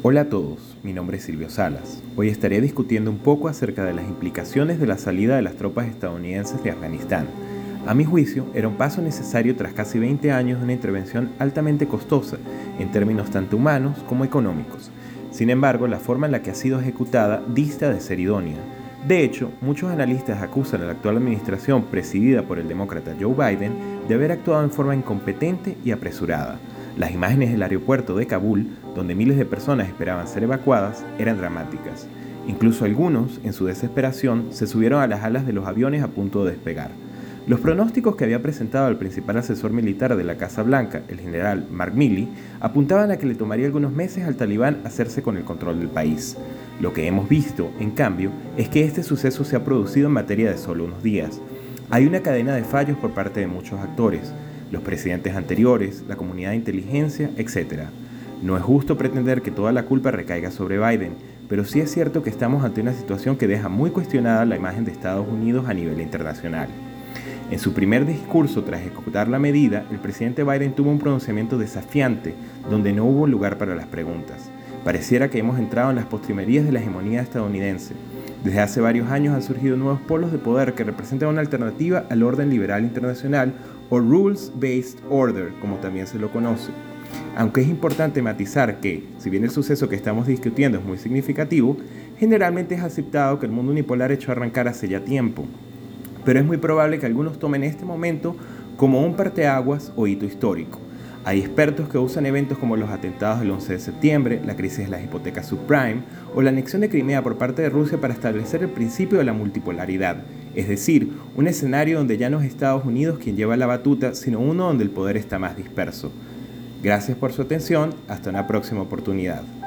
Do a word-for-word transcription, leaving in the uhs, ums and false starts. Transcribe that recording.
Hola a todos, mi nombre es Silvio Salas. Hoy estaré discutiendo un poco acerca de las implicaciones de la salida de las tropas estadounidenses de Afganistán. A mi juicio, era un paso necesario tras casi veinte años de una intervención altamente costosa, en términos tanto humanos como económicos. Sin embargo, la forma en la que ha sido ejecutada dista de ser idónea. De hecho, muchos analistas acusan a la actual administración, presidida por el demócrata Joe Biden, de haber actuado en forma incompetente y apresurada. Las imágenes del aeropuerto de Kabul, donde miles de personas esperaban ser evacuadas, eran dramáticas. Incluso algunos, en su desesperación, se subieron a las alas de los aviones a punto de despegar. Los pronósticos que había presentado el principal asesor militar de la Casa Blanca, el general Mark Milley, apuntaban a que le tomaría algunos meses al talibán hacerse con el control del país. Lo que hemos visto, en cambio, es que este suceso se ha producido en materia de solo unos días. Hay una cadena de fallos por parte de muchos actores, los presidentes anteriores, la comunidad de inteligencia, etcétera. No es justo pretender que toda la culpa recaiga sobre Biden, pero sí es cierto que estamos ante una situación que deja muy cuestionada la imagen de Estados Unidos a nivel internacional. En su primer discurso tras ejecutar la medida, el presidente Biden tuvo un pronunciamiento desafiante, donde no hubo lugar para las preguntas. Pareciera que hemos entrado en las postrimerías de la hegemonía estadounidense. Desde hace varios años han surgido nuevos polos de poder que representan una alternativa al orden liberal internacional o Rules-Based Order, como también se lo conoce. Aunque es importante matizar que, si bien el suceso que estamos discutiendo es muy significativo, generalmente es aceptado que el mundo unipolar echó a arrancar hace ya tiempo. Pero es muy probable que algunos tomen este momento como un parteaguas o hito histórico. Hay expertos que usan eventos como los atentados del once de septiembre, la crisis de las hipotecas subprime o la anexión de Crimea por parte de Rusia para establecer el principio de la multipolaridad, es decir, un escenario donde ya no es Estados Unidos quien lleva la batuta, sino uno donde el poder está más disperso. Gracias por su atención, hasta una próxima oportunidad.